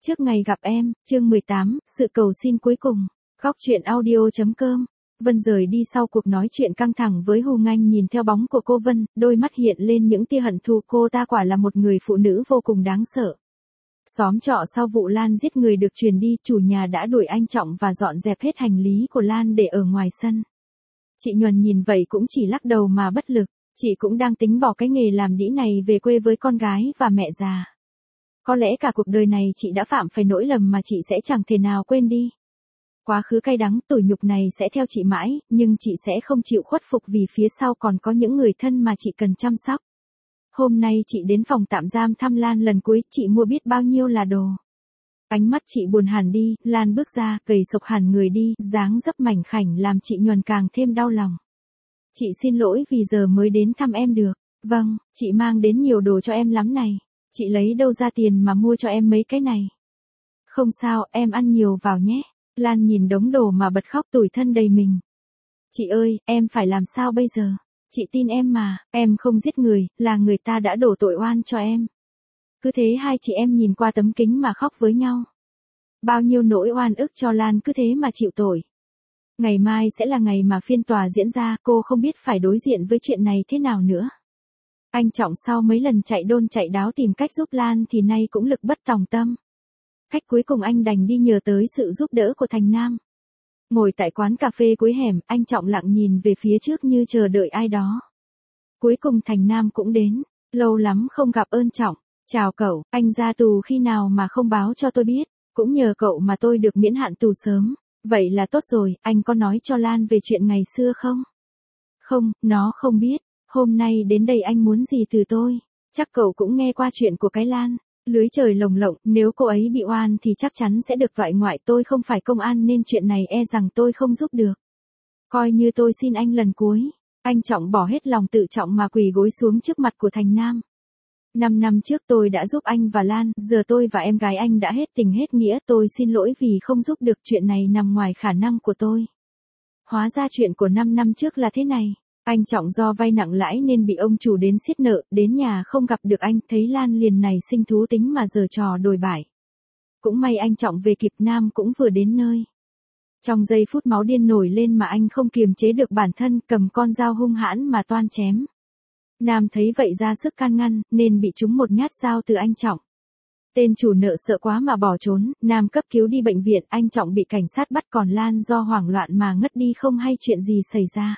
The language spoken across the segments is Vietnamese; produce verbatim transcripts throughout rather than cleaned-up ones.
Trước ngày gặp em, chương mười tám, sự cầu xin cuối cùng. Góc truyện audio chấm com. Vân rời đi sau cuộc nói chuyện căng thẳng với Hù Nganh, nhìn theo bóng của cô Vân, đôi mắt hiện lên những tia hận thù. Cô ta quả là một người phụ nữ vô cùng đáng sợ. Xóm trọ sau vụ Lan giết người được truyền đi, chủ nhà đã đuổi anh Trọng và dọn dẹp hết hành lý của Lan để ở ngoài sân. Chị Nhuần nhìn vậy cũng chỉ lắc đầu mà bất lực. Chị cũng đang tính bỏ cái nghề làm đĩ này về quê với con gái và mẹ già. Có lẽ cả cuộc đời này chị đã phạm phải nỗi lầm mà chị sẽ chẳng thể nào quên đi. Quá khứ cay đắng, tủi nhục này sẽ theo chị mãi, nhưng chị sẽ không chịu khuất phục vì phía sau còn có những người thân mà chị cần chăm sóc. Hôm nay chị đến phòng tạm giam thăm Lan lần cuối, chị mua biết bao nhiêu là đồ. Ánh mắt chị buồn hẳn đi, Lan bước ra, gầy sộc hẳn người đi, dáng dấp mảnh khảnh làm chị Nhuần càng thêm đau lòng. Chị xin lỗi vì giờ mới đến thăm em được. Vâng, chị mang đến nhiều đồ cho em lắm này. Chị lấy đâu ra tiền mà mua cho em mấy cái này? Không sao, em ăn nhiều vào nhé. Lan nhìn đống đồ mà bật khóc tủi thân đầy mình. Chị ơi, em phải làm sao bây giờ? Chị tin em mà, em không giết người, là người ta đã đổ tội oan cho em. Cứ thế hai chị em nhìn qua tấm kính mà khóc với nhau. Bao nhiêu nỗi oan ức cho Lan cứ thế mà chịu tội. Ngày mai sẽ là ngày mà phiên tòa diễn ra, cô không biết phải đối diện với chuyện này thế nào nữa. Anh Trọng sau mấy lần chạy đôn chạy đáo tìm cách giúp Lan thì nay cũng lực bất tòng tâm. Cách cuối cùng anh đành đi nhờ tới sự giúp đỡ của Thành Nam. Ngồi tại quán cà phê cuối hẻm, anh Trọng lặng nhìn về phía trước như chờ đợi ai đó. Cuối cùng Thành Nam cũng đến. Lâu lắm không gặp ơn Trọng. Chào cậu, anh ra tù khi nào mà không báo cho tôi biết. Cũng nhờ cậu mà tôi được miễn hạn tù sớm. Vậy là tốt rồi, anh có nói cho Lan về chuyện ngày xưa không? Không, nó không biết. Hôm nay đến đây anh muốn gì từ tôi? Chắc cậu cũng nghe qua chuyện của cái Lan. Lưới trời lồng lộng, nếu cô ấy bị oan thì chắc chắn sẽ được loại ngoại. Tôi không phải công an nên chuyện này e rằng tôi không giúp được. Coi như tôi xin anh lần cuối. Anh Trọng bỏ hết lòng tự trọng mà quỳ gối xuống trước mặt của Thành Nam. Năm năm trước tôi đã giúp anh và Lan, giờ tôi và em gái anh đã hết tình hết nghĩa. Tôi xin lỗi vì không giúp được, chuyện này nằm ngoài khả năng của tôi. Hóa ra chuyện của năm năm trước là thế này. Anh Trọng do vay nặng lãi nên bị ông chủ đến xiết nợ, đến nhà không gặp được anh, thấy Lan liền nảy sinh thú tính mà giở trò đồi bại. Cũng may anh Trọng về kịp, Nam cũng vừa đến nơi. Trong giây phút máu điên nổi lên mà anh không kiềm chế được bản thân, cầm con dao hung hãn mà toan chém. Nam thấy vậy ra sức can ngăn, nên bị trúng một nhát dao từ anh Trọng. Tên chủ nợ sợ quá mà bỏ trốn, Nam cấp cứu đi bệnh viện, anh Trọng bị cảnh sát bắt, còn Lan do hoảng loạn mà ngất đi không hay chuyện gì xảy ra.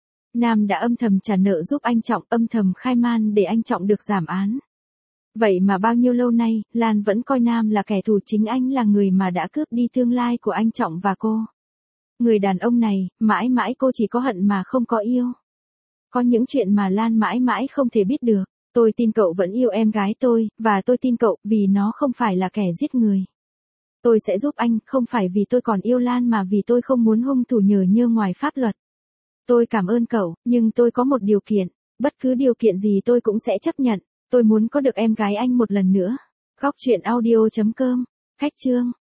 Nam đã âm thầm trả nợ giúp anh Trọng, âm thầm khai man để anh Trọng được giảm án. Vậy mà bao nhiêu lâu nay, Lan vẫn coi Nam là kẻ thù, chính anh là người mà đã cướp đi tương lai của anh Trọng và cô. Người đàn ông này, mãi mãi cô chỉ có hận mà không có yêu. Có những chuyện mà Lan mãi mãi không thể biết được. Tôi tin cậu vẫn yêu em gái tôi, và tôi tin cậu vì nó không phải là kẻ giết người. Tôi sẽ giúp anh, không phải vì tôi còn yêu Lan mà vì tôi không muốn hung thủ nhờ nhơ ngoài pháp luật. Tôi cảm ơn cậu, nhưng tôi có một điều kiện. Bất cứ điều kiện gì tôi cũng sẽ chấp nhận. Tôi muốn có được em gái anh một lần nữa. Góc truyện audio chấm com. Khách chương.